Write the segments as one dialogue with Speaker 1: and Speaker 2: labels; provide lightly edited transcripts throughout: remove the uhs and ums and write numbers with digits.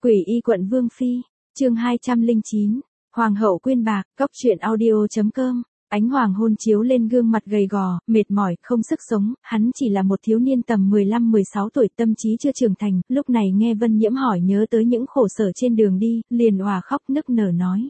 Speaker 1: Quỷ y quận Vương Phi, chương 209, Hoàng hậu quyên bạc, cóc truyện audio.com. Ánh hoàng hôn chiếu lên gương mặt gầy gò, mệt mỏi, không sức sống, hắn chỉ là một thiếu niên tầm 15-16 tuổi, tâm trí chưa trưởng thành, lúc này nghe Vân Nhiễm hỏi nhớ tới những khổ sở trên đường đi, liền òa khóc nức nở nói.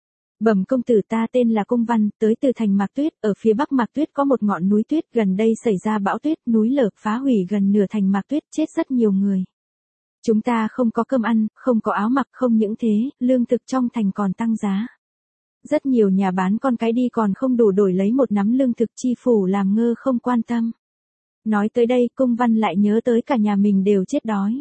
Speaker 1: Bẩm công tử, ta tên là Cung Văn, tới từ thành Mạc Tuyết, ở phía bắc Mạc Tuyết có một ngọn núi tuyết, gần đây xảy ra bão tuyết, núi lở, phá hủy gần nửa thành Mạc Tuyết, chết rất nhiều người. Chúng ta không có cơm ăn, không có áo mặc, không những thế, lương thực trong thành còn tăng giá. Rất nhiều nhà bán con cái đi còn không đủ đổi lấy một nắm lương thực, chi phủ làm ngơ không quan tâm. Nói tới đây, Cung Văn lại nhớ tới cả nhà mình đều chết đói.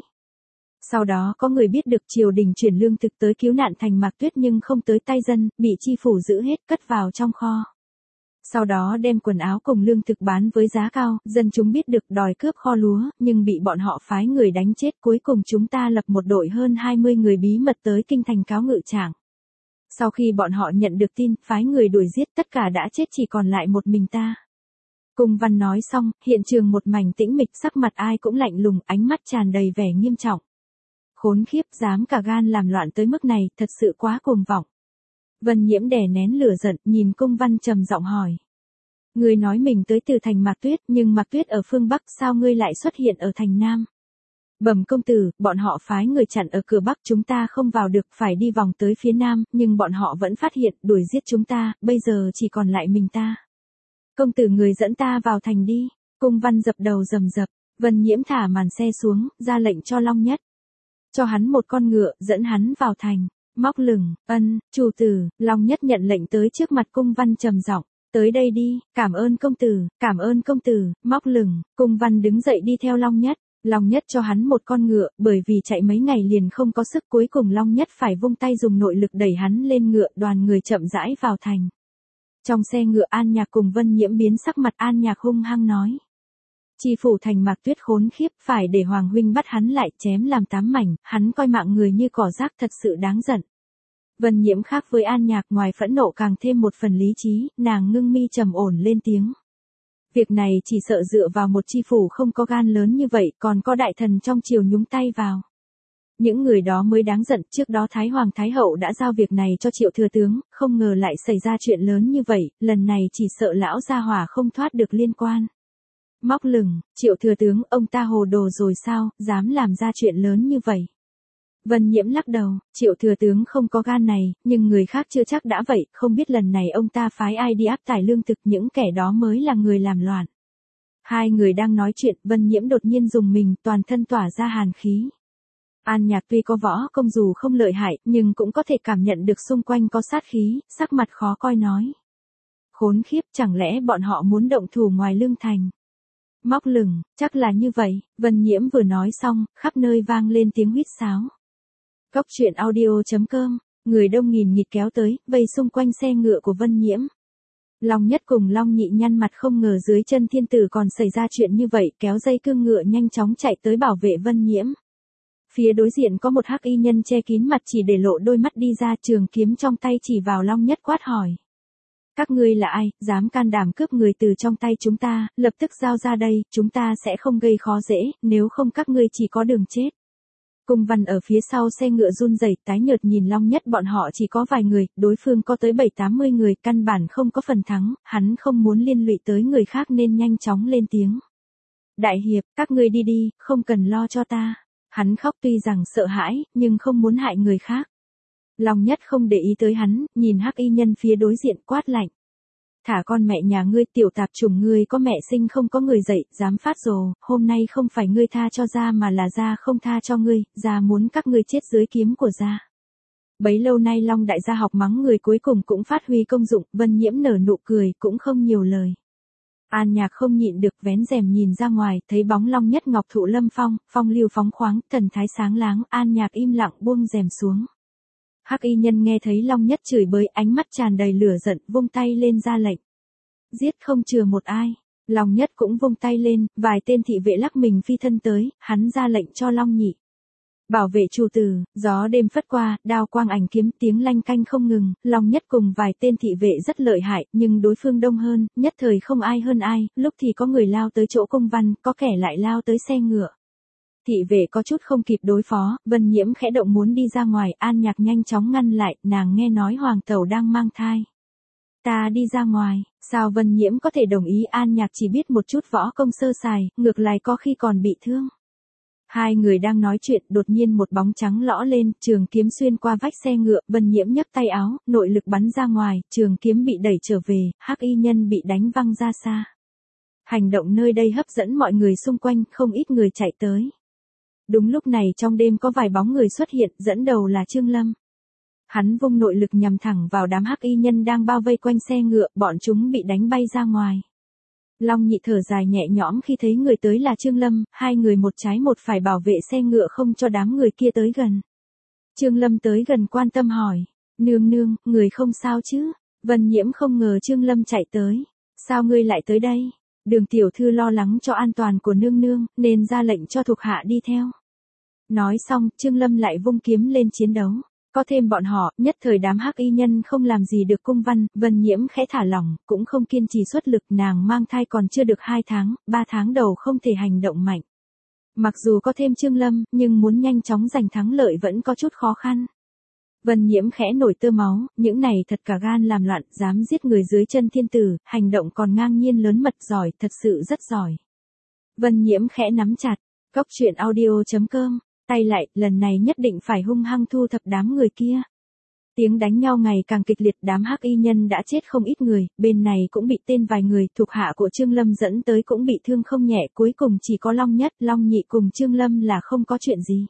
Speaker 1: Sau đó có người biết được triều đình chuyển lương thực tới cứu nạn thành Mạc Tuyết nhưng không tới tay dân, bị chi phủ giữ hết cất vào trong kho. Sau đó đem quần áo cùng lương thực bán với giá cao, dân chúng biết được đòi cướp kho lúa, nhưng bị bọn họ phái người đánh chết. Cuối cùng chúng ta lập một đội hơn 20 người bí mật tới kinh thành cáo ngự trạng. Sau khi bọn họ nhận được tin, phái người đuổi giết, tất cả đã chết, chỉ còn lại một mình ta. Cung Văn nói xong, hiện trường một mảnh tĩnh mịch, sắc mặt ai cũng lạnh lùng, ánh mắt tràn đầy vẻ nghiêm trọng. Khốn khiếp, dám cả gan làm loạn tới mức này, thật sự quá cuồng vọng. Vân Nhiễm đè nén lửa giận, nhìn Cung Văn trầm giọng hỏi. Ngươi nói mình tới từ thành Mạc Tuyết, nhưng Mạc Tuyết ở phương Bắc, sao ngươi lại xuất hiện ở thành Nam? Bẩm công tử, bọn họ phái người chặn ở cửa Bắc, chúng ta không vào được, phải đi vòng tới phía Nam, nhưng bọn họ vẫn phát hiện, đuổi giết chúng ta, bây giờ chỉ còn lại mình ta. Công tử, người dẫn ta vào thành đi. Cung Văn dập đầu rầm rập. Vân Nhiễm thả màn xe xuống, ra lệnh cho Long Nhất. Cho hắn một con ngựa, dẫn hắn vào thành. Móc lửng, ân, chủ tử. Long Nhất nhận lệnh tới trước mặt Cung Văn trầm giọng. Tới đây đi, cảm ơn công tử, cảm ơn công tử. Móc lửng, Cung Văn đứng dậy đi theo Long Nhất. Long Nhất cho hắn một con ngựa, bởi vì chạy mấy ngày liền không có sức, cuối cùng Long Nhất phải vung tay dùng nội lực đẩy hắn lên ngựa, đoàn người chậm rãi vào thành. Trong xe ngựa An Nhạc cùng Vân Nhiễm biến sắc mặt. An Nhạc hung hăng nói. Chi phủ thành Mạc Tuyết khốn khiếp, phải để Hoàng huynh bắt hắn lại, chém làm 8 mảnh, hắn coi mạng người như cỏ rác, thật sự đáng giận. Vân Nhiễm khác với An Nhạc, ngoài phẫn nộ càng thêm một phần lý trí, nàng ngưng mi trầm ổn lên tiếng. Việc này chỉ sợ dựa vào một chi phủ không có gan lớn như vậy, còn có đại thần trong triều nhúng tay vào. Những người đó mới đáng giận, trước đó Thái Hoàng Thái Hậu đã giao việc này cho Triệu thừa tướng, không ngờ lại xảy ra chuyện lớn như vậy, lần này chỉ sợ lão gia hỏa không thoát được liên quan. Móc lửng, Triệu thừa tướng, ông ta hồ đồ rồi sao, dám làm ra chuyện lớn như vậy. Vân Nhiễm lắc đầu, Triệu thừa tướng không có gan này, nhưng người khác chưa chắc đã vậy, không biết lần này ông ta phái ai đi áp tải lương thực, những kẻ đó mới là người làm loạn. Hai người đang nói chuyện, Vân Nhiễm đột nhiên dùng mình, toàn thân tỏa ra hàn khí. An Nhạc tuy có võ công dù không lợi hại, nhưng cũng có thể cảm nhận được xung quanh có sát khí, sắc mặt khó coi nói. Khốn khiếp, chẳng lẽ bọn họ muốn động thủ ngoài lương thành? Móc lửng, chắc là như vậy. Vân Nhiễm vừa nói xong, khắp nơi vang lên tiếng huýt sáo. Cóc truyện audio.com, người đông nghìn nghịt kéo tới, vây xung quanh xe ngựa của Vân Nhiễm. Long Nhất cùng Long Nhị nhăn mặt, không ngờ dưới chân thiên tử còn xảy ra chuyện như vậy, kéo dây cương ngựa nhanh chóng chạy tới bảo vệ Vân Nhiễm. Phía đối diện có một hắc y nhân che kín mặt, chỉ để lộ đôi mắt đi ra, trường kiếm trong tay chỉ vào Long Nhất quát hỏi. Các ngươi là ai, dám can đảm cướp người từ trong tay chúng ta, lập tức giao ra đây, chúng ta sẽ không gây khó dễ, nếu không các ngươi chỉ có đường chết. Cung Văn ở phía sau xe ngựa run rẩy, tái nhợt nhìn Long Nhất, bọn họ chỉ có vài người, đối phương có tới 7-80 người, căn bản không có phần thắng, hắn không muốn liên lụy tới người khác nên nhanh chóng lên tiếng. Đại hiệp, các ngươi đi đi, không cần lo cho ta. Hắn khóc tuy rằng sợ hãi, nhưng không muốn hại người khác. Long Nhất không để ý tới hắn, nhìn hắc y nhân phía đối diện quát lạnh. Thả con mẹ nhà ngươi, tiểu tạp chủng, ngươi có mẹ sinh không có người dạy, dám phát rồ, hôm nay không phải ngươi tha cho gia mà là gia không tha cho ngươi, gia muốn các ngươi chết dưới kiếm của gia. Bấy lâu nay Long đại gia học mắng người cuối cùng cũng phát huy công dụng, Vân Nhiễm nở nụ cười, cũng không nhiều lời. An Nhạc không nhịn được vén rèm nhìn ra ngoài, thấy bóng Long Nhất ngọc thụ lâm phong, phong lưu phóng khoáng, thần thái sáng láng, An Nhạc im lặng buông rèm xuống. Hắc y nhân nghe thấy Long Nhất chửi bới, ánh mắt tràn đầy lửa giận, vung tay lên ra lệnh. Giết không chừa một ai. Long Nhất cũng vung tay lên, vài tên thị vệ lắc mình phi thân tới, hắn ra lệnh cho Long Nhị. Bảo vệ chủ tử, gió đêm phất qua, đao quang ảnh kiếm, tiếng lanh canh không ngừng, Long Nhất cùng vài tên thị vệ rất lợi hại, nhưng đối phương đông hơn, nhất thời không ai hơn ai, lúc thì có người lao tới chỗ Cung Văn, có kẻ lại lao tới xe ngựa. Thị vệ có chút không kịp đối phó, Vân Nhiễm khẽ động muốn đi ra ngoài, An Nhạc nhanh chóng ngăn lại, nàng nghe nói hoàng tẩu đang mang thai. Ta đi ra ngoài, sao Vân Nhiễm có thể đồng ý? An Nhạc chỉ biết một chút võ công sơ sài, ngược lại có khi còn bị thương. Hai người đang nói chuyện, đột nhiên một bóng trắng lõ lên, trường kiếm xuyên qua vách xe ngựa, Vân Nhiễm nhấc tay áo, nội lực bắn ra ngoài, trường kiếm bị đẩy trở về, hắc y nhân bị đánh văng ra xa. Hành động nơi đây hấp dẫn mọi người xung quanh, không ít người chạy tới. Đúng lúc này trong đêm có vài bóng người xuất hiện, dẫn đầu là Trương Lâm. Hắn vung nội lực nhằm thẳng vào đám hắc y nhân đang bao vây quanh xe ngựa, bọn chúng bị đánh bay ra ngoài. Long Nhị thở dài nhẹ nhõm khi thấy người tới là Trương Lâm, hai người một trái một phải bảo vệ xe ngựa không cho đám người kia tới gần. Trương Lâm tới gần quan tâm hỏi, nương nương, người không sao chứ? Vân Nhiễm không ngờ Trương Lâm chạy tới. Sao ngươi lại tới đây? Đường tiểu thư lo lắng cho an toàn của nương nương, nên ra lệnh cho thuộc hạ đi theo. Nói xong, Trương Lâm lại vung kiếm lên chiến đấu. Có thêm bọn họ, nhất thời đám hắc y nhân không làm gì được cung văn, Vân Nhiễm khẽ thả lỏng, cũng không kiên trì xuất lực, nàng mang thai còn chưa được 2 tháng, 3 tháng đầu không thể hành động mạnh. Mặc dù có thêm Trương Lâm, nhưng muốn nhanh chóng giành thắng lợi vẫn có chút khó khăn. Vân Nhiễm khẽ nổi tơ máu, những này thật cả gan làm loạn, dám giết người dưới chân thiên tử, hành động còn ngang nhiên lớn mật, giỏi, thật sự rất giỏi. Vân Nhiễm khẽ nắm chặt, Cốc Truyện Audio.com, tay lại, lần này nhất định phải hung hăng thu thập đám người kia. Tiếng đánh nhau ngày càng kịch liệt, đám hắc y nhân đã chết không ít người, bên này cũng bị tên vài người, thuộc hạ của Trương Lâm dẫn tới cũng bị thương không nhẹ, cuối cùng chỉ có Long Nhất, Long Nhị cùng Trương Lâm là không có chuyện gì.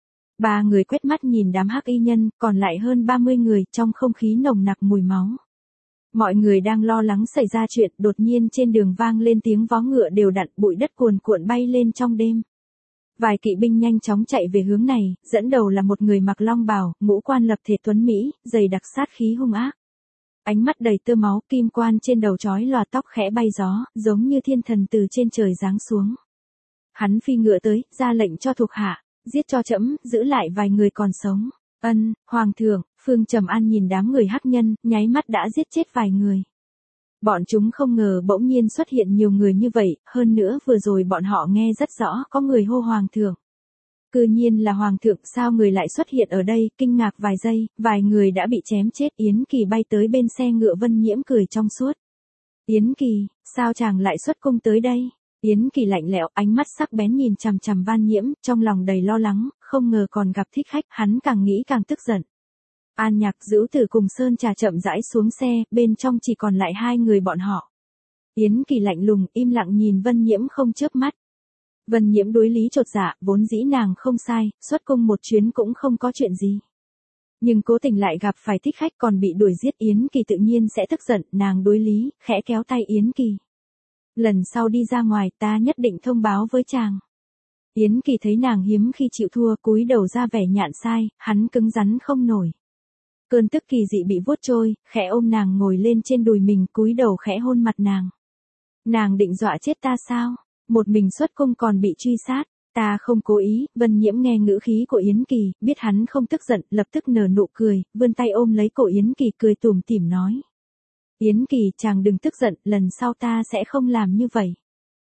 Speaker 1: 3 người quét mắt nhìn đám hắc y nhân, còn lại hơn 30 người, trong không khí nồng nặc mùi máu. Mọi người đang lo lắng xảy ra chuyện, đột nhiên trên đường vang lên tiếng vó ngựa đều đặn, bụi đất cuồn cuộn bay lên trong đêm. Vài kỵ binh nhanh chóng chạy về hướng này, dẫn đầu là một người mặc long bào, ngũ quan lập thể tuấn mỹ, dày đặc sát khí hung ác. Ánh mắt đầy tơ máu, kim quan trên đầu trói lòa tóc khẽ bay gió, giống như thiên thần từ trên trời giáng xuống. Hắn phi ngựa tới, ra lệnh cho thuộc hạ, giết cho trẫm, giữ lại vài người còn sống. Ân, hoàng thượng. Phương Trầm An nhìn đám người hắc nhân, nháy mắt đã giết chết vài người. Bọn chúng không ngờ bỗng nhiên xuất hiện nhiều người như vậy, hơn nữa vừa rồi bọn họ nghe rất rõ có người hô hoàng thượng. Cư nhiên là hoàng thượng, sao người lại xuất hiện ở đây? Kinh ngạc vài giây, vài người đã bị chém chết. Yến Kỳ bay tới bên xe ngựa, Vân Nhiễm cười trong suốt. Yến Kỳ, sao chàng lại xuất cung tới đây? Yến Kỳ lạnh lẽo, ánh mắt sắc bén nhìn chằm chằm Van Nhiễm, trong lòng đầy lo lắng, không ngờ còn gặp thích khách, hắn càng nghĩ càng tức giận. An Nhạc, Dữu Tử cùng Sơn Trà chậm rãi xuống xe, bên trong chỉ còn lại 2 người bọn họ. Yến Kỳ lạnh lùng, im lặng nhìn Vân Nhiễm không chớp mắt. Vân Nhiễm đối lý chột dạ, vốn dĩ nàng không sai, xuất cung một chuyến cũng không có chuyện gì. Nhưng cố tình lại gặp phải thích khách còn bị đuổi giết, Yến Kỳ tự nhiên sẽ tức giận, nàng đối lý, khẽ kéo tay Yến Kỳ. Lần sau đi ra ngoài ta nhất định thông báo với chàng. Yến Kỳ thấy nàng hiếm khi chịu thua, cúi đầu ra vẻ nhạn sai, hắn cứng rắn không nổi. Cơn tức kỳ dị bị vuốt trôi, khẽ ôm nàng ngồi lên trên đùi mình, cúi đầu khẽ hôn mặt nàng. Nàng định dọa chết ta sao? Một mình xuất cung còn bị truy sát. Ta không cố ý. Vân Nhiễm nghe ngữ khí của Yến Kỳ, biết hắn không tức giận, lập tức nở nụ cười, vươn tay ôm lấy cổ Yến Kỳ, cười tủm tỉm nói. Yến Kỳ, chàng đừng tức giận, lần sau ta sẽ không làm như vậy.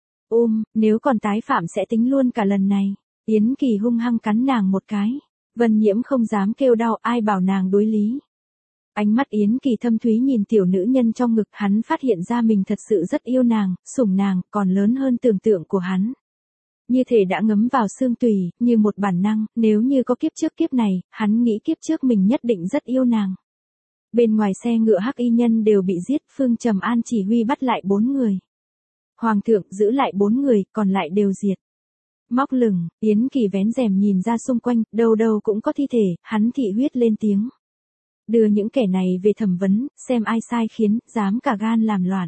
Speaker 1: Nếu còn tái phạm sẽ tính luôn cả lần này. Yến Kỳ hung hăng cắn nàng một cái. Vân Nhiễm không dám kêu đau, ai bảo nàng đối lý. Ánh mắt Yến Kỳ thâm thúy nhìn tiểu nữ nhân trong ngực, hắn phát hiện ra mình thật sự rất yêu nàng, sủng nàng, còn lớn hơn tưởng tượng của hắn. Như thể đã ngấm vào xương tủy, như một bản năng, nếu như có kiếp trước kiếp này, hắn nghĩ kiếp trước mình nhất định rất yêu nàng. Bên ngoài xe ngựa hắc y nhân đều bị giết, Phương Trầm An chỉ huy bắt lại 4 người. Hoàng thượng giữ lại 4 người, còn lại đều diệt. Móc lửng, Yến Kỳ vén rèm nhìn ra xung quanh, đâu đâu cũng có thi thể, hắn thị huyết lên tiếng. Đưa những kẻ này về thẩm vấn, xem ai sai khiến, dám cả gan làm loạn.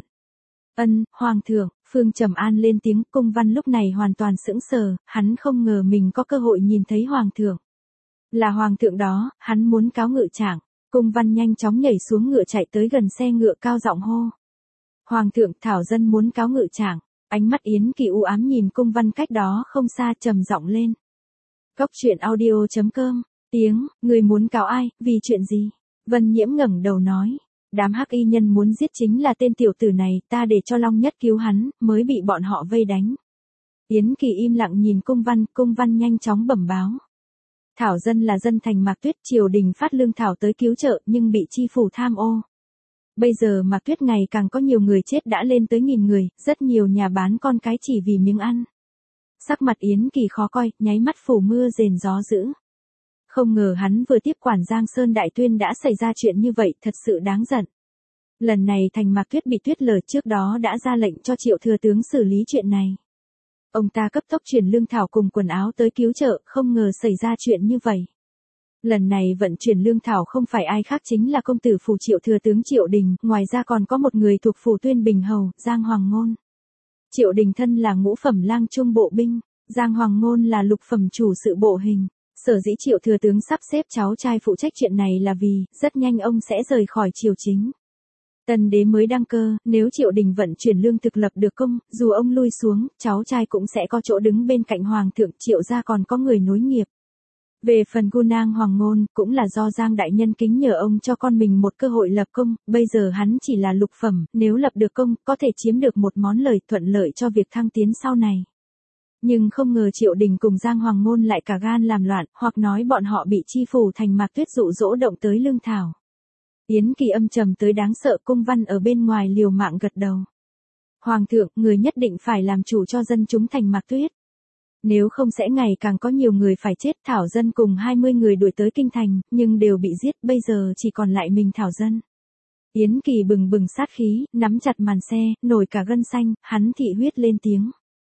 Speaker 1: Hoàng thượng. Phương Trầm An lên tiếng, cung văn lúc này hoàn toàn sững sờ, hắn không ngờ mình có cơ hội nhìn thấy hoàng thượng. Là hoàng thượng đó, hắn muốn cáo ngự trạng. Cung văn nhanh chóng nhảy xuống ngựa chạy tới gần xe ngựa, cao giọng hô. Hoàng thượng, thảo dân muốn cáo ngự trạng. Ánh mắt Yến Kỳ u ám nhìn cung văn cách đó không xa, trầm giọng lên. Cốc Truyện Audio.com, người muốn cáo ai, vì chuyện gì? Vân Nhiễm ngẩng đầu nói. Đám hắc y nhân muốn giết chính là tên tiểu tử này, ta để cho Long Nhất cứu hắn, mới bị bọn họ vây đánh. Yến Kỳ im lặng nhìn cung văn nhanh chóng bẩm báo. Thảo dân là dân thành Mạc Tuyết, triều đình phát lương thảo tới cứu trợ nhưng bị chi phủ tham ô. Bây giờ Mạc Tuyết ngày càng có nhiều người chết đã lên tới 1000 người, rất nhiều nhà bán con cái chỉ vì miếng ăn. Sắc mặt Yến Kỳ khó coi, nháy mắt phủ mưa rền gió dữ. Không ngờ hắn vừa tiếp quản Giang Sơn Đại Tuyên đã xảy ra chuyện như vậy, thật sự đáng giận. Lần này thành Mạc Tuyết bị tuyết lở, trước đó đã ra lệnh cho Triệu thừa tướng xử lý chuyện này. Ông ta cấp tốc chuyển lương thảo cùng quần áo tới cứu trợ, không ngờ xảy ra chuyện như vậy. Lần này vận chuyển lương thảo không phải ai khác chính là công tử phủ Triệu thừa tướng Triệu Đình, ngoài ra còn có một người thuộc phủ Tuyên Bình hầu, Giang Hoàng Ngôn. Triệu Đình thân là ngũ phẩm lang trung bộ binh, Giang Hoàng Ngôn là lục phẩm chủ sự bộ hình. Sở dĩ Triệu thừa tướng sắp xếp cháu trai phụ trách chuyện này là vì, rất nhanh ông sẽ rời khỏi triều chính. Tân đế mới đăng cơ, nếu Triệu Đình vận chuyển lương thực lập được công, dù ông lui xuống, cháu trai cũng sẽ có chỗ đứng bên cạnh hoàng thượng, Triệu gia còn có người nối nghiệp. Về phần Gu Nang Hoàng Ngôn, cũng là do Giang đại nhân kính nhờ ông cho con mình một cơ hội lập công, bây giờ hắn chỉ là lục phẩm, nếu lập được công, có thể chiếm được một món lời thuận lợi cho việc thăng tiến sau này. Nhưng không ngờ Triệu Đình cùng Giang Hoàng Ngôn lại cả gan làm loạn, hoặc nói bọn họ bị chi phủ thành Mạc Tuyết dụ dỗ động tới lương thảo. Yến Kỳ âm trầm tới đáng sợ, cung văn ở bên ngoài liều mạng gật đầu. Hoàng thượng, người nhất định phải làm chủ cho dân chúng thành Mạc Tuyết. Nếu không sẽ ngày càng có nhiều người phải chết. Thảo dân cùng 20 người đuổi tới kinh thành, nhưng đều bị giết, bây giờ chỉ còn lại mình Thảo dân. Yến Kỳ bừng bừng sát khí, nắm chặt màn xe, nổi cả gân xanh, hắn thị huyết lên tiếng.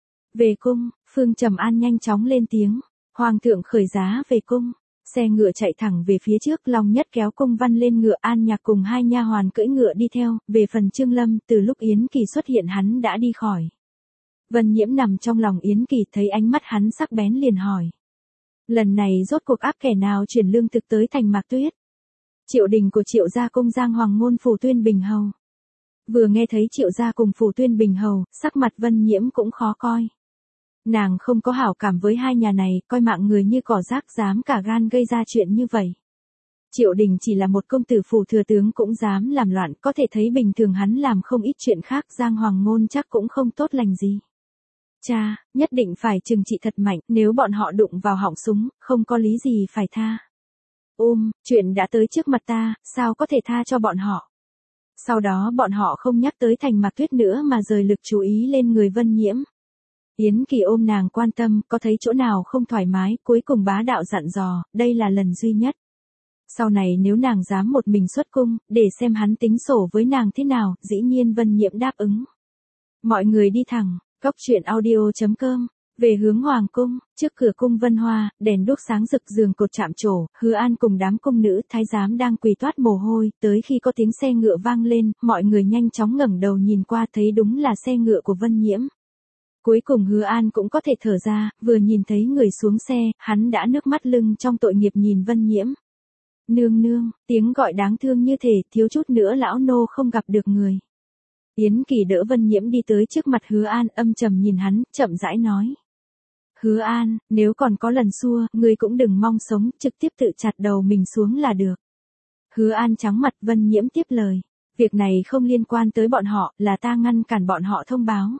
Speaker 1: Về cung, Phương Trầm An nhanh chóng lên tiếng. Hoàng thượng khởi giá về cung. Xe ngựa chạy thẳng về phía trước, Long Nhất kéo cung văn lên ngựa, An Nhạc cùng 2 nha hoàn cưỡi ngựa đi theo. Về phần Trương Lâm, từ lúc Yến Kỳ xuất hiện hắn đã đi khỏi. Vân Nhiễm nằm trong lòng Yến Kỳ, thấy ánh mắt hắn sắc bén liền hỏi. Lần này rốt cuộc áp kẻ nào chuyển lương thực tới thành Mạc Tuyết? Triệu Đình của Triệu gia cung Giang Hoàng Ngôn phủ Tuyên Bình hầu. Vừa nghe thấy Triệu gia cùng phủ Tuyên Bình hầu, sắc mặt Vân Nhiễm cũng khó coi. Nàng không có hảo cảm với hai nhà này, coi mạng người như cỏ rác, dám cả gan gây ra chuyện như vậy. Triệu Đình chỉ là một công tử phủ thừa tướng cũng dám làm loạn, có thể thấy bình thường hắn làm không ít chuyện khác, Giang Hoàng Ngôn chắc cũng không tốt lành gì. Cha, nhất định phải trừng trị thật mạnh, nếu bọn họ đụng vào họng súng, không có lý gì phải tha. Chuyện đã tới trước mặt ta, sao có thể tha cho bọn họ? Sau đó bọn họ không nhắc tới thành Mạc Tuyết nữa mà rời lực chú ý lên người Vân Nhiễm. Yến Kỳ ôm nàng quan tâm, có thấy chỗ nào không thoải mái, cuối cùng bá đạo dặn dò, đây là lần duy nhất. Sau này nếu nàng dám một mình xuất cung, để xem hắn tính sổ với nàng thế nào, dĩ nhiên Vân Nhiễm đáp ứng. Mọi người đi thẳng, góc truyện audio.com, về hướng Hoàng cung, trước cửa cung Vân Hoa, đèn đuốc sáng rực, giường cột chạm trổ, Hứa An cùng đám cung nữ thái giám đang quỳ toát mồ hôi, tới khi có tiếng xe ngựa vang lên, mọi người nhanh chóng ngẩng đầu nhìn qua thấy đúng là xe ngựa của Vân Nhiễm. Cuối cùng Hứa An cũng có thể thở ra, vừa nhìn thấy người xuống xe, hắn đã nước mắt lưng trong tội nghiệp nhìn Vân Nhiễm. Nương nương, tiếng gọi đáng thương như thể thiếu chút nữa lão nô không gặp được người. Yến Kỳ đỡ Vân Nhiễm đi tới trước mặt Hứa An, âm trầm nhìn hắn, chậm rãi nói. Hứa An, nếu còn có lần xua, ngươi cũng đừng mong sống, trực tiếp tự chặt đầu mình xuống là được. Hứa An trắng mặt, Vân Nhiễm tiếp lời. Việc này không liên quan tới bọn họ, là ta ngăn cản bọn họ thông báo.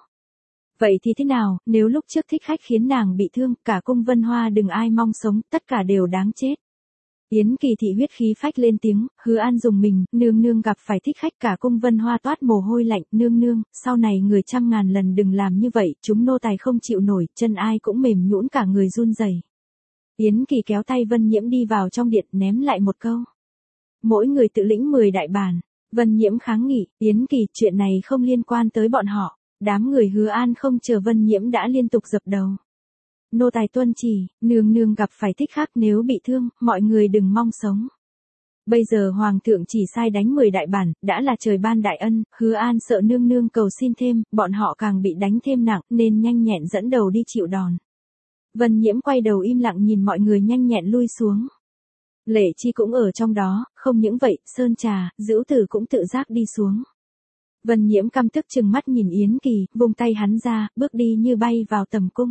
Speaker 1: Vậy thì thế nào, nếu lúc trước thích khách khiến nàng bị thương, cả cung Vân Hoa đừng ai mong sống, tất cả đều đáng chết. Yến Kỳ thị huyết khí phách lên tiếng, Hứa An dùng mình, nương nương gặp phải thích khách, cả cung Vân Hoa toát mồ hôi lạnh, nương nương, sau này người trăm ngàn lần đừng làm như vậy, chúng nô tài không chịu nổi, chân ai cũng mềm nhũn cả người run rẩy. Yến Kỳ kéo tay Vân Nhiễm đi vào trong điện, ném lại một câu. Mỗi người tự lĩnh 10 đại bản. Vân Nhiễm kháng nghị, Yến Kỳ, chuyện này không liên quan tới bọn họ. Đám người Hứa An không chờ Vân Nhiễm đã liên tục dập đầu. Nô tài tuân chỉ, nương nương gặp phải thích khách, nếu bị thương, mọi người đừng mong sống. Bây giờ Hoàng thượng chỉ sai đánh 10 đại bản, đã là trời ban đại ân, Hứa An sợ nương nương cầu xin thêm, bọn họ càng bị đánh thêm nặng, nên nhanh nhẹn dẫn đầu đi chịu đòn. Vân Nhiễm quay đầu im lặng nhìn mọi người nhanh nhẹn lui xuống. Lệ Chi cũng ở trong đó, không những vậy, Sơn Trà, Dữu Tử cũng tự giác đi xuống. Vân Nhiễm căm tức trừng mắt nhìn Yến Kỳ, vung tay hắn ra, bước đi như bay vào tầm cung.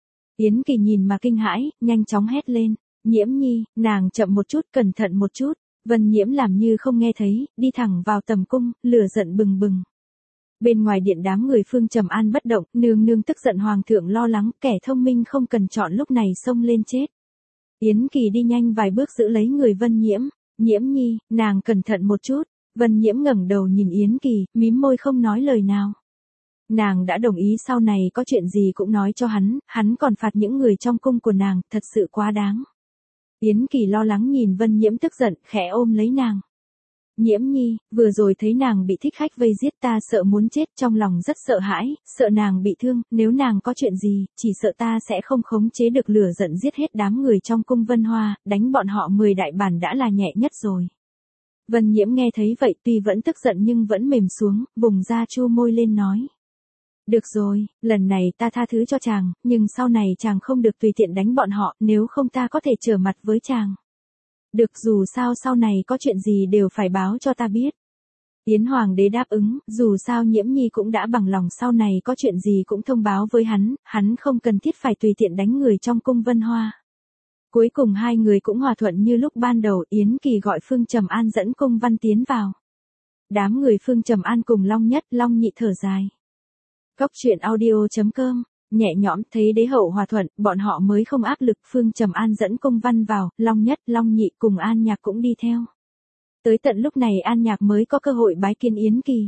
Speaker 1: Yến Kỳ nhìn mà kinh hãi, nhanh chóng hét lên, Nhiễm nhi, nàng chậm một chút, cẩn thận một chút. Vân Nhiễm làm như không nghe thấy, đi thẳng vào tầm cung, lửa giận bừng bừng. Bên ngoài điện đám người Phương Trầm An bất động, nương nương tức giận hoàng thượng lo lắng, kẻ thông minh không cần chọn lúc này xông lên chết. Yến Kỳ đi nhanh vài bước giữ lấy người Vân Nhiễm, Nhiễm nhi, nàng cẩn thận một chút. Vân Nhiễm ngẩng đầu nhìn Yến Kỳ, mím môi không nói lời nào. Nàng đã đồng ý sau này có chuyện gì cũng nói cho hắn còn phạt những người trong cung của nàng, thật sự quá đáng. Yến Kỳ lo lắng nhìn Vân Nhiễm tức giận, khẽ ôm lấy nàng. Nhiễm nhi, vừa rồi thấy nàng bị thích khách vây giết ta sợ muốn chết, trong lòng rất sợ hãi, sợ nàng bị thương, nếu nàng có chuyện gì, chỉ sợ ta sẽ không khống chế được lửa giận giết hết đám người trong cung Vân Hoa, đánh bọn họ 10 đại bản đã là nhẹ nhất rồi. Vân Nhiễm nghe thấy vậy tuy vẫn tức giận nhưng vẫn mềm xuống, vùng ra chu môi lên nói. Được rồi, lần này ta tha thứ cho chàng, nhưng sau này chàng không được tùy tiện đánh bọn họ, nếu không ta có thể trở mặt với chàng. Được, dù sao sau này có chuyện gì đều phải báo cho ta biết. Yến Hoàng đế đáp ứng, dù sao Nhiễm nhi cũng đã bằng lòng sau này có chuyện gì cũng thông báo với hắn không cần thiết phải tùy tiện đánh người trong cung Vân Hoa. Cuối cùng hai người cũng hòa thuận như lúc ban đầu, Yến Kỳ gọi Phương Trầm An dẫn Cung Văn tiến vào. Đám người Phương Trầm An cùng Long Nhất, Long Nhị thở dài. Cốc truyện audio.com, nhẹ nhõm thấy đế hậu hòa thuận, bọn họ mới không áp lực. Phương Trầm An dẫn Cung Văn vào, Long Nhất, Long Nhị cùng An Nhạc cũng đi theo. Tới tận lúc này An Nhạc mới có cơ hội bái kiến Yến Kỳ.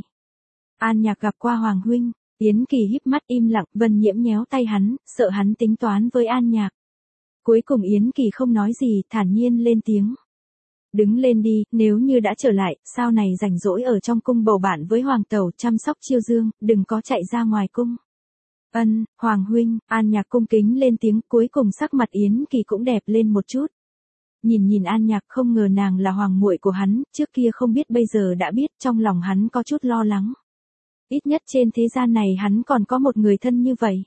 Speaker 1: An Nhạc gặp qua Hoàng huynh, Yến Kỳ híp mắt im lặng, Vân Nhiễm nhéo tay hắn, sợ hắn tính toán với An Nhạc. Cuối cùng Yến Kỳ không nói gì, thản nhiên lên tiếng. Đứng lên đi, nếu như đã trở lại, sau này rảnh rỗi ở trong cung bầu bạn với Hoàng tẩu chăm sóc chiêu dương, đừng có chạy ra ngoài cung. Ân, Hoàng huynh, An Nhạc cung kính lên tiếng, cuối cùng sắc mặt Yến Kỳ cũng đẹp lên một chút. Nhìn An Nhạc không ngờ nàng là hoàng muội của hắn, trước kia không biết bây giờ đã biết, trong lòng hắn có chút lo lắng. Ít nhất trên thế gian này hắn còn có một người thân như vậy.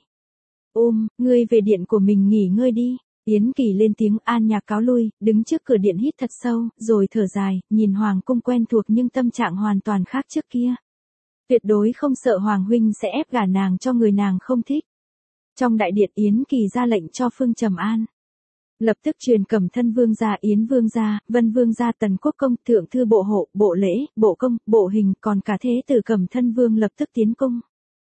Speaker 1: Ngươi về điện của mình nghỉ ngơi đi. Yến Kỳ lên tiếng. An Nhạc cáo lui, đứng trước cửa điện hít thật sâu, rồi thở dài, nhìn hoàng cung quen thuộc nhưng tâm trạng hoàn toàn khác trước kia. Tuyệt đối không sợ Hoàng huynh sẽ ép gả nàng cho người nàng không thích. Trong đại điện Yến Kỳ ra lệnh cho Phương Trầm An. Lập tức truyền Cẩm Thân vương gia, Yến vương gia, Vân vương gia, Tần Quốc công, thượng thư bộ hộ, bộ lễ, bộ công, bộ hình, còn cả thế tử Cẩm Thân vương lập tức tiến cung.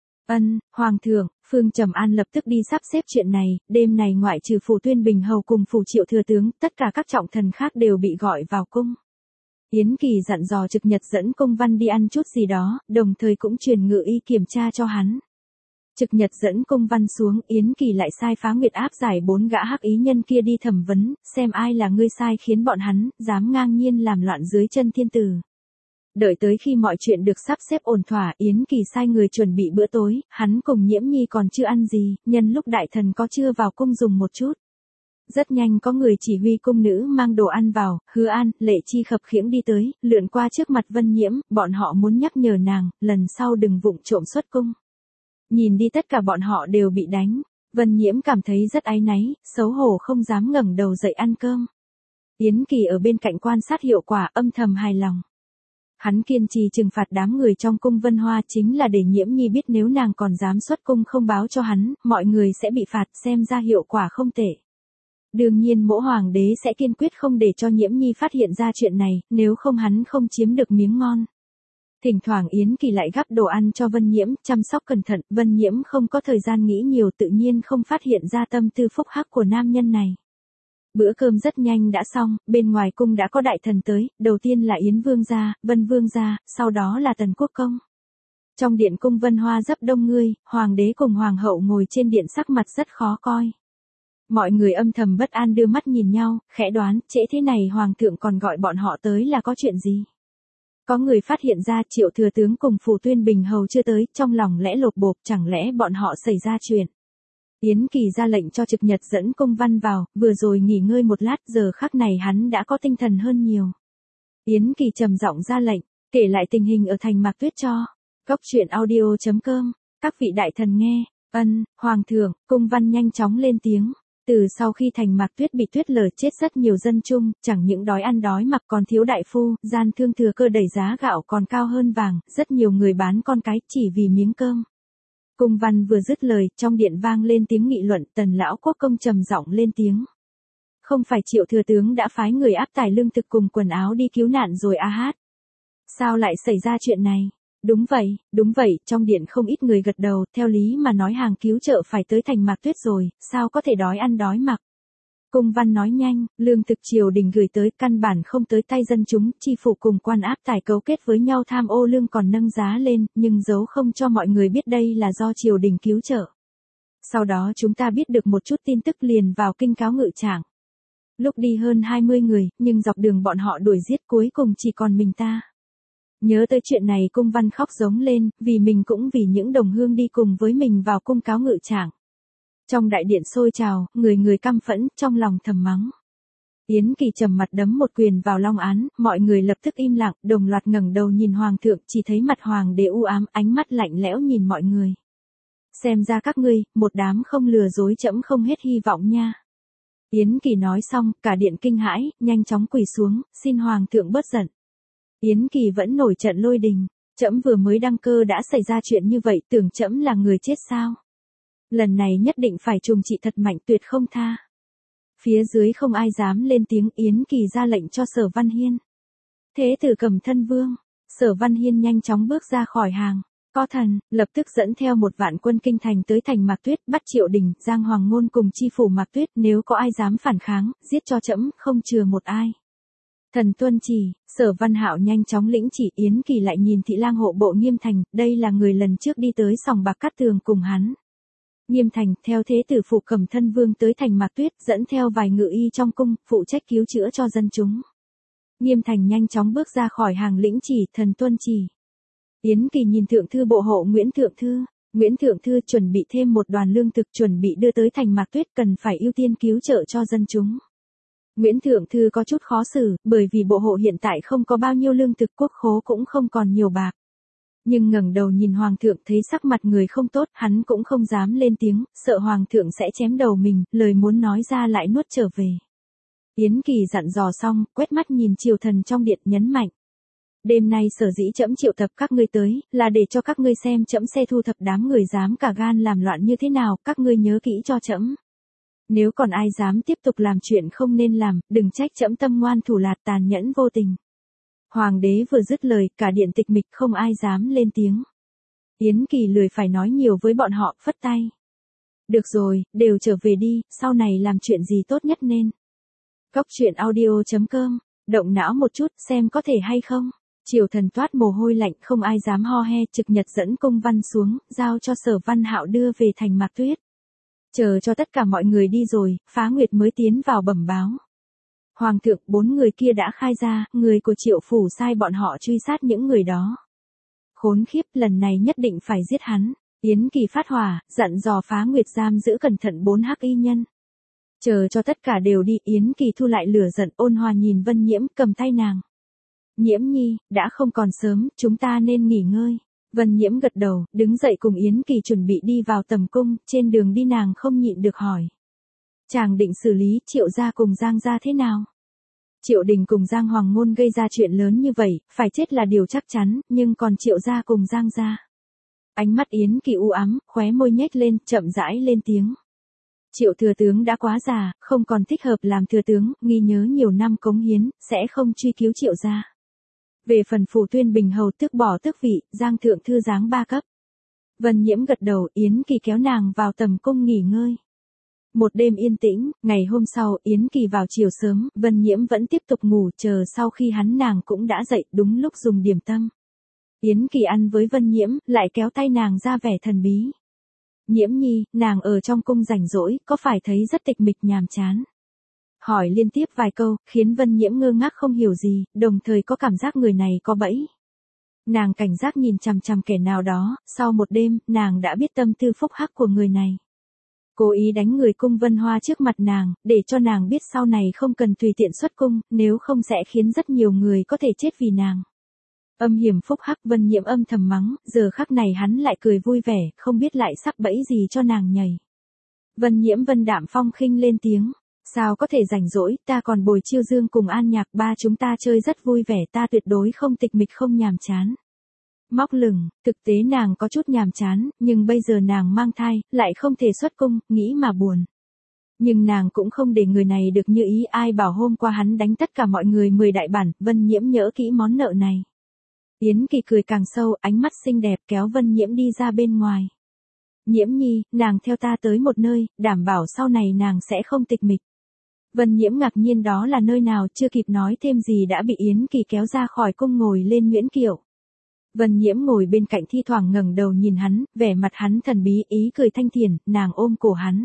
Speaker 1: Hoàng thượng. Phương Trầm An lập tức đi sắp xếp chuyện này, đêm này ngoại trừ Phủ Tuyên Bình hầu cùng Phủ Triệu thừa tướng, tất cả các trọng thần khác đều bị gọi vào cung. Yến Kỳ dặn dò Trực Nhật dẫn Cung Văn đi ăn chút gì đó, đồng thời cũng truyền ngự y kiểm tra cho hắn. Trực Nhật dẫn Cung Văn xuống, Yến Kỳ lại sai Phá Nguyệt áp giải 4 gã hắc ý nhân kia đi thẩm vấn, xem ai là ngươi sai khiến bọn hắn dám ngang nhiên làm loạn dưới chân thiên tử. Đợi tới khi mọi chuyện được sắp xếp ổn thỏa, Yến Kỳ sai người chuẩn bị bữa tối, hắn cùng Nhiễm nhi còn chưa ăn gì, nhân lúc đại thần có chưa vào cung dùng một chút. Rất nhanh có người chỉ huy cung nữ mang đồ ăn vào, Hứa An, Lệ Chi khập khiễng đi tới, lượn qua trước mặt Vân Nhiễm, bọn họ muốn nhắc nhở nàng, lần sau đừng vụng trộm xuất cung. Nhìn đi tất cả bọn họ đều bị đánh, Vân Nhiễm cảm thấy rất áy náy, xấu hổ không dám ngẩng đầu dậy ăn cơm. Yến Kỳ ở bên cạnh quan sát hiệu quả, âm thầm hài lòng. Hắn kiên trì trừng phạt đám người trong cung Vân Hoa chính là để Nhiễm nhi biết nếu nàng còn dám xuất cung không báo cho hắn, mọi người sẽ bị phạt, xem ra hiệu quả không tệ. Đương nhiên Mỗ hoàng đế sẽ kiên quyết không để cho Nhiễm nhi phát hiện ra chuyện này, nếu không hắn không chiếm được miếng ngon. Thỉnh thoảng Yến Kỳ lại gắp đồ ăn cho Vân Nhiễm, chăm sóc cẩn thận, Vân Nhiễm không có thời gian nghĩ nhiều, tự nhiên không phát hiện ra tâm tư phúc hắc của nam nhân này. Bữa cơm rất nhanh đã xong, bên ngoài cung đã có đại thần tới, đầu tiên là Yến vương gia, Vân vương gia, sau đó là Tần Quốc công. Trong điện cung Vân Hoa rất đông người, hoàng đế cùng hoàng hậu ngồi trên điện sắc mặt rất khó coi. Mọi người âm thầm bất an đưa mắt nhìn nhau, khẽ đoán, trễ thế này hoàng thượng còn gọi bọn họ tới là có chuyện gì. Có người phát hiện ra Triệu thừa tướng cùng Phủ Tuyên Bình hầu chưa tới, trong lòng lẽ lột bột, chẳng lẽ bọn họ xảy ra chuyện. Yến Kỳ ra lệnh cho Trực Nhật dẫn Cung Văn vào, vừa rồi nghỉ ngơi một lát, giờ khắc này hắn đã có tinh thần hơn nhiều. Yến Kỳ trầm giọng ra lệnh, kể lại tình hình ở thành Mạc Tuyết cho. Cốc truyện audio.com, các vị đại thần nghe. Hoàng thượng. Cung Văn nhanh chóng lên tiếng. Từ sau khi thành Mạc Tuyết bị tuyết lở chết rất nhiều dân chung, chẳng những đói ăn đói mặc còn thiếu đại phu, gian thương thừa cơ đẩy giá gạo còn cao hơn vàng, rất nhiều người bán con cái chỉ vì miếng cơm. Cung Văn vừa dứt lời, trong điện vang lên tiếng nghị luận, Tần lão quốc công trầm giọng lên tiếng. Không phải Triệu thừa tướng đã phái người áp tải lương thực cùng quần áo đi cứu nạn rồi à hát? Sao lại xảy ra chuyện này? Đúng vậy, trong điện không ít người gật đầu, theo lý mà nói hàng cứu trợ phải tới thành Mạc Tuyết rồi, sao có thể đói ăn đói mặc. Cung văn nói nhanh, lương thực triều đình gửi tới căn bản không tới tay dân chúng, chi phủ cùng quan áp tài cấu kết với nhau tham ô lương còn nâng giá lên, nhưng giấu không cho mọi người biết đây là do triều đình cứu trợ. Sau đó chúng ta biết được một chút tin tức liền vào kinh cáo ngự trạng. Lúc đi hơn 20 người, nhưng dọc đường bọn họ đuổi giết cuối cùng chỉ còn mình ta. Nhớ tới chuyện này cung văn khóc giống lên, vì mình cũng vì những đồng hương đi cùng với mình vào cung cáo ngự trạng. Trong đại điện sôi trào, người người căm phẫn, trong lòng thầm mắng. Yến Kỳ trầm mặt đấm một quyền vào long án, mọi người lập tức im lặng, đồng loạt ngẩng đầu nhìn hoàng thượng, chỉ thấy mặt hoàng đế u ám, ánh mắt lạnh lẽo nhìn mọi người. Xem ra các ngươi, một đám không lừa dối trẫm không hết hy vọng nha. Yến Kỳ nói xong, cả điện kinh hãi, nhanh chóng quỳ xuống, xin hoàng thượng bớt giận. Yến Kỳ vẫn nổi trận lôi đình, trẫm vừa mới đăng cơ đã xảy ra chuyện như vậy, tưởng trẫm là người chết sao? Lần này nhất định phải trừng trị thật mạnh, tuyệt không tha. Phía dưới không ai dám lên tiếng, Yến Kỳ ra lệnh cho Sở Văn Hiên. Thế tử Cầm Thân Vương, Sở Văn Hiên nhanh chóng bước ra khỏi hàng. Có thần, lập tức dẫn theo 1 vạn quân kinh thành tới thành Mạc Tuyết, bắt Triệu Đình, Giang Hoàng Ngôn cùng chi phủ Mạc Tuyết, nếu có ai dám phản kháng, giết cho trẫm, không chừa một ai. Thần tuân chỉ, Sở Văn Hạo nhanh chóng lĩnh chỉ, Yến Kỳ lại nhìn thị lang hộ bộ Nghiêm Thành, đây là người lần trước đi tới sòng bạc Cát Tường cùng hắn. Nghiêm Thành, theo thế tử phụ Cầm Thân Vương tới thành Mạc Tuyết, dẫn theo vài ngự y trong cung, phụ trách cứu chữa cho dân chúng. Nghiêm Thành nhanh chóng bước ra khỏi hàng lĩnh chỉ, thần tuân chỉ. Yến Kỳ nhìn thượng thư bộ hộ Nguyễn Thượng Thư chuẩn bị thêm một đoàn lương thực chuẩn bị đưa tới thành Mạc Tuyết, cần phải ưu tiên cứu trợ cho dân chúng. Nguyễn Thượng Thư có chút khó xử, bởi vì bộ hộ hiện tại không có bao nhiêu lương thực, quốc khố cũng không còn nhiều bạc. Nhưng ngẩng đầu nhìn hoàng thượng thấy sắc mặt người không tốt, hắn cũng không dám lên tiếng, sợ hoàng thượng sẽ chém đầu mình, lời muốn nói ra lại nuốt trở về. Yến Kỳ dặn dò xong, quét mắt nhìn triều thần trong điện nhấn mạnh. Đêm nay sở dĩ trẫm triệu tập các ngươi tới, là để cho các ngươi xem trẫm sẽ thu thập đám người dám cả gan làm loạn như thế nào, các ngươi nhớ kỹ cho trẫm. Nếu còn ai dám tiếp tục làm chuyện không nên làm, đừng trách trẫm tâm ngoan thủ lạt tàn nhẫn vô tình. Hoàng đế vừa dứt lời, cả điện tịch mịch không ai dám lên tiếng. Yến Kỳ lười phải nói nhiều với bọn họ, phất tay. Được rồi, đều trở về đi, sau này làm chuyện gì tốt nhất nên. Góc truyện audio.com, động não một chút xem có thể hay không. Triều thần toát mồ hôi lạnh, không ai dám ho he, trực nhật dẫn cung văn xuống, giao cho Sở Văn Hạo đưa về thành Mạc Tuyết. Chờ cho tất cả mọi người đi rồi, Phá Nguyệt mới tiến vào bẩm báo. Hoàng thượng, 4 người kia đã khai ra, người của Triệu phủ sai bọn họ truy sát những người đó. Khốn khiếp, lần này nhất định phải giết hắn. Yến Kỳ phát hỏa, dặn dò Phá Nguyệt giam giữ cẩn thận 4 hắc y nhân. Chờ cho tất cả đều đi, Yến Kỳ thu lại lửa giận, ôn hòa nhìn Vân Nhiễm, cầm tay nàng. Nhiễm nhi, đã không còn sớm, chúng ta nên nghỉ ngơi. Vân Nhiễm gật đầu, đứng dậy cùng Yến Kỳ chuẩn bị đi vào tầm cung, trên đường đi nàng không nhịn được hỏi. Chàng định xử lý Triệu gia cùng Giang gia thế nào? Triệu Đình cùng Giang Hoàng Ngôn gây ra chuyện lớn như vậy, phải chết là điều chắc chắn, nhưng còn Triệu gia cùng Giang gia. Ánh mắt Yến Kỳ u ám, khóe môi nhếch lên, chậm rãi lên tiếng. Triệu thừa tướng đã quá già, không còn thích hợp làm thừa tướng, ghi nhớ nhiều năm cống hiến, sẽ không truy cứu Triệu gia. Về phần phủ tuyên bình hầu tước bỏ tước vị, Giang thượng thư giáng 3 cấp. Vân Nhiễm gật đầu, Yến Kỳ kéo nàng vào tầm cung nghỉ ngơi. Một đêm yên tĩnh, ngày hôm sau, Yến Kỳ vào chiều sớm, Vân Nhiễm vẫn tiếp tục ngủ, chờ sau khi hắn nàng cũng đã dậy, đúng lúc dùng điểm tâm. Yến Kỳ ăn với Vân Nhiễm, lại kéo tay nàng ra vẻ thần bí. Nhiễm nhi, nàng ở trong cung rảnh rỗi, có phải thấy rất tịch mịch nhàm chán? Hỏi liên tiếp vài câu, khiến Vân Nhiễm ngơ ngác không hiểu gì, đồng thời có cảm giác người này có bẫy. Nàng cảnh giác nhìn chằm chằm kẻ nào đó, sau một đêm, nàng đã biết tâm tư phúc hắc của người này. Cố ý đánh người cung Vân Hoa trước mặt nàng, để cho nàng biết sau này không cần tùy tiện xuất cung, nếu không sẽ khiến rất nhiều người có thể chết vì nàng. Âm hiểm phúc hắc, Vân Nhiễm âm thầm mắng, giờ khắc này hắn lại cười vui vẻ, không biết lại sắp bẫy gì cho nàng nhảy. Vân Nhiễm Vân đạm phong khinh lên tiếng. Sao có thể rảnh rỗi, ta còn bồi Chiêu Dương cùng An Nhạc, ba chúng ta chơi rất vui vẻ, ta tuyệt đối không tịch mịch không nhàm chán. Móc lửng, thực tế nàng có chút nhàm chán, nhưng bây giờ nàng mang thai, lại không thể xuất cung, nghĩ mà buồn. Nhưng nàng cũng không để người này được như ý, ai bảo hôm qua hắn đánh tất cả mọi người 10 đại bản, Vân Nhiễm nhớ kỹ món nợ này. Yến Kỳ cười càng sâu, ánh mắt xinh đẹp kéo Vân Nhiễm đi ra bên ngoài. Nhiễm nhi, nàng theo ta tới một nơi, đảm bảo sau này nàng sẽ không tịch mịch. Vân Nhiễm ngạc nhiên đó là nơi nào, chưa kịp nói thêm gì đã bị Yến Kỳ kéo ra khỏi cung ngồi lên Nguyễn Kiệu. Vân Nhiễm ngồi bên cạnh thi thoảng ngẩng đầu nhìn hắn, vẻ mặt hắn thần bí ý cười thanh thiền, nàng ôm cổ hắn.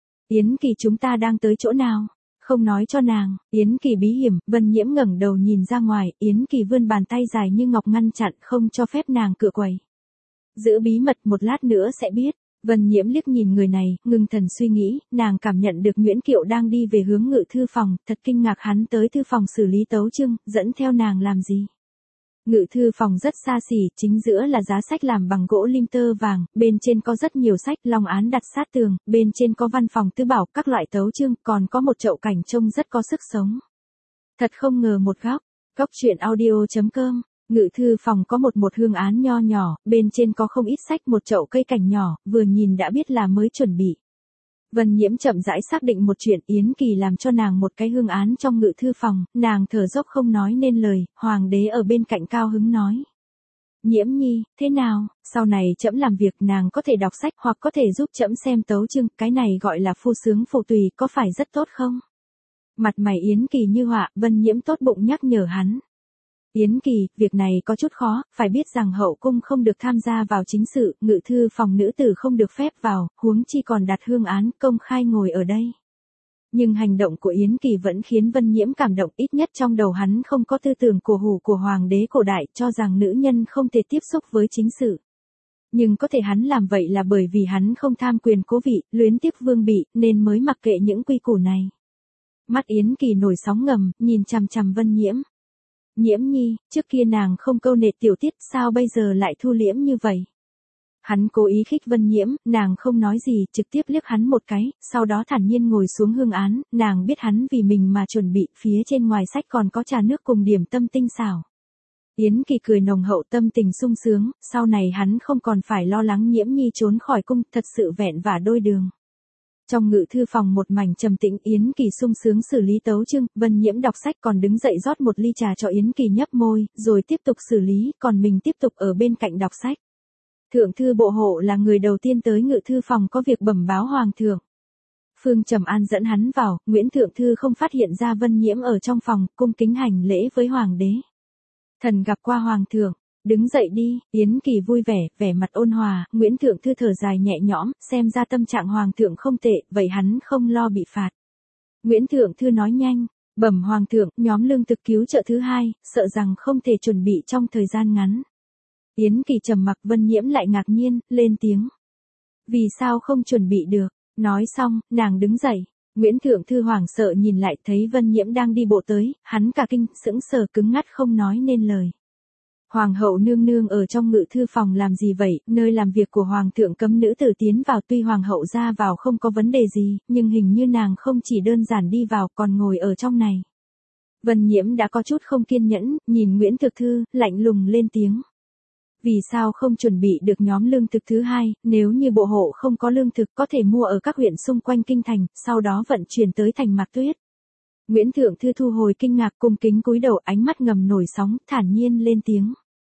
Speaker 1: Yến Kỳ chúng ta đang tới chỗ nào? Không nói cho nàng. Yến Kỳ bí hiểm, Vân Nhiễm ngẩng đầu nhìn ra ngoài, Yến Kỳ vươn bàn tay dài như ngọc ngăn chặn không cho phép nàng cựa quậy. Giữ bí mật một lát nữa sẽ biết. Vân Nhiễm liếc nhìn người này, ngưng thần suy nghĩ, nàng cảm nhận được Nguyễn Kiệu đang đi về hướng ngự thư phòng, thật kinh ngạc hắn tới thư phòng xử lý tấu chương, dẫn theo nàng làm gì. Ngự thư phòng rất xa xỉ, chính giữa là giá sách làm bằng gỗ lim tơ vàng, bên trên có rất nhiều sách, long án đặt sát tường, bên trên có văn phòng tư bảo, các loại tấu chương, còn có một chậu cảnh trông rất có sức sống. Thật không ngờ một góc, góc truyện audio.com, ngự thư phòng có một hương án nho nhỏ, bên trên có không ít sách, một chậu cây cảnh nhỏ, vừa nhìn đã biết là mới chuẩn bị. Vân Nhiễm chậm rãi xác định một chuyện, Yến Kỳ làm cho nàng một cái hương án trong ngự thư phòng, nàng thở dốc không nói nên lời, hoàng đế ở bên cạnh cao hứng nói. Nhiễm nhi, thế nào, sau này trẫm làm việc nàng có thể đọc sách hoặc có thể giúp trẫm xem tấu chương, cái này gọi là phu sướng phụ tùy, có phải rất tốt không? Mặt mày Yến Kỳ như họa, Vân Nhiễm tốt bụng nhắc nhở hắn. Yến Kỳ, việc này có chút khó, phải biết rằng hậu cung không được tham gia vào chính sự, ngự thư phòng nữ tử không được phép vào, huống chi còn đặt hương án công khai ngồi ở đây. Nhưng hành động của Yến Kỳ vẫn khiến Vân Nhiễm cảm động, ít nhất trong đầu hắn không có tư tưởng cổ hủ của hoàng đế cổ đại cho rằng nữ nhân không thể tiếp xúc với chính sự. Nhưng có thể hắn làm vậy là bởi vì hắn không tham quyền cố vị, luyến tiếc vương bị, nên mới mặc kệ những quy củ này. Mắt Yến Kỳ nổi sóng ngầm, nhìn chằm chằm Vân Nhiễm. Nhiễm nhi, trước kia nàng không câu nệ tiểu tiết, sao bây giờ lại thu liễm như vậy? Hắn cố ý khích Vân Nhiễm, nàng không nói gì, trực tiếp liếc hắn một cái, sau đó thản nhiên ngồi xuống hương án, nàng biết hắn vì mình mà chuẩn bị, phía trên ngoài sách còn có trà nước cùng điểm tâm tinh xảo. Yến Kỳ cười nồng hậu, tâm tình sung sướng, sau này hắn không còn phải lo lắng Nhiễm nhi trốn khỏi cung, thật sự vẹn vả đôi đường. Trong ngự thư phòng một mảnh trầm tĩnh, Yến Kỳ sung sướng xử lý tấu chương, Vân Nhiễm đọc sách còn đứng dậy rót một ly trà cho Yến Kỳ nhấp môi, rồi tiếp tục xử lý, còn mình tiếp tục ở bên cạnh đọc sách. Thượng thư bộ hộ là người đầu tiên tới ngự thư phòng có việc bẩm báo hoàng thượng. Phương Trầm An dẫn hắn vào, Nguyễn Thượng thư không phát hiện ra Vân Nhiễm ở trong phòng, cung kính hành lễ với hoàng đế. Thần gặp qua hoàng thượng. Đứng dậy đi, Yến Kỳ vui vẻ, vẻ mặt ôn hòa, Nguyễn Thượng thư thở dài nhẹ nhõm, xem ra tâm trạng hoàng thượng không tệ, vậy hắn không lo bị phạt. Nguyễn Thượng thư nói nhanh, bẩm hoàng thượng, nhóm lương thực cứu trợ thứ hai, sợ rằng không thể chuẩn bị trong thời gian ngắn. Yến Kỳ trầm mặc, Vân Nhiễm lại ngạc nhiên, lên tiếng. Vì sao không chuẩn bị được? Nói xong, nàng đứng dậy. Nguyễn Thượng thư hoảng sợ nhìn lại thấy Vân Nhiễm đang đi bộ tới, hắn cả kinh, sững sờ cứng ngắt không nói nên lời. Hoàng hậu nương nương ở trong ngự thư phòng làm gì vậy, nơi làm việc của hoàng thượng cấm nữ tử tiến vào, tuy hoàng hậu ra vào không có vấn đề gì, nhưng hình như nàng không chỉ đơn giản đi vào còn ngồi ở trong này. Vân Nhiễm đã có chút không kiên nhẫn, nhìn Nguyễn Thượng thư, lạnh lùng lên tiếng. Vì sao không chuẩn bị được nhóm lương thực thứ hai, nếu như bộ hộ không có lương thực có thể mua ở các huyện xung quanh kinh thành, sau đó vận chuyển tới thành Mạc Tuyết. Nguyễn Thượng thư thu hồi kinh ngạc, cung kính cúi đầu, ánh mắt ngầm nổi sóng, thản nhiên lên tiếng.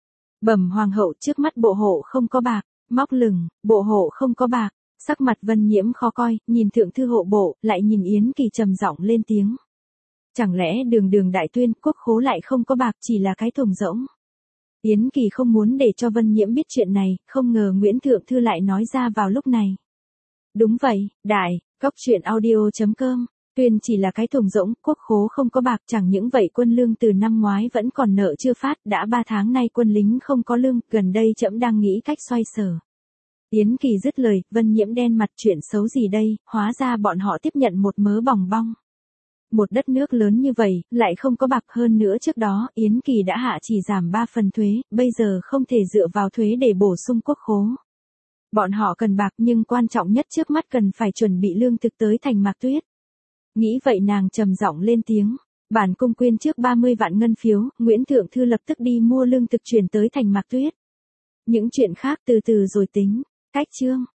Speaker 1: Bẩm hoàng hậu, trước mắt bộ hộ không có bạc. Móc lửng, bộ hộ không có bạc. Sắc mặt Vân Nhiễm khó coi, nhìn thượng thư hộ bộ, lại nhìn Yến Kỳ trầm giọng lên tiếng. Chẳng lẽ đường đường đại tuyên, quốc khố lại không có bạc, chỉ là cái thùng rỗng. Yến Kỳ không muốn để cho Vân Nhiễm biết chuyện này, không ngờ Nguyễn Thượng thư lại nói ra vào lúc này. Đúng vậy, đại, góc truyện audio.com. Tuyên chỉ là cái thùng rỗng, quốc khố không có bạc, chẳng những vậy quân lương từ năm ngoái vẫn còn nợ chưa phát, đã 3 tháng nay quân lính không có lương, gần đây trẫm đang nghĩ cách xoay sở. Yến Kỳ dứt lời, Vân Nhiễm đen mặt, chuyện xấu gì đây, hóa ra bọn họ tiếp nhận một mớ bòng bong. Một đất nước lớn như vậy, lại không có bạc, hơn nữa trước đó, Yến Kỳ đã hạ chỉ giảm 3 phần thuế, bây giờ không thể dựa vào thuế để bổ sung quốc khố. Bọn họ cần bạc, nhưng quan trọng nhất trước mắt cần phải chuẩn bị lương thực tới thành Mạc Tuyết. Nghĩ vậy nàng trầm giọng lên tiếng. Bản cung quyên trước 30 vạn ngân phiếu, Nguyễn Thượng thư lập tức đi mua lương thực chuyển tới thành Mạc Tuyết. Những chuyện khác từ từ rồi tính. Cách chương.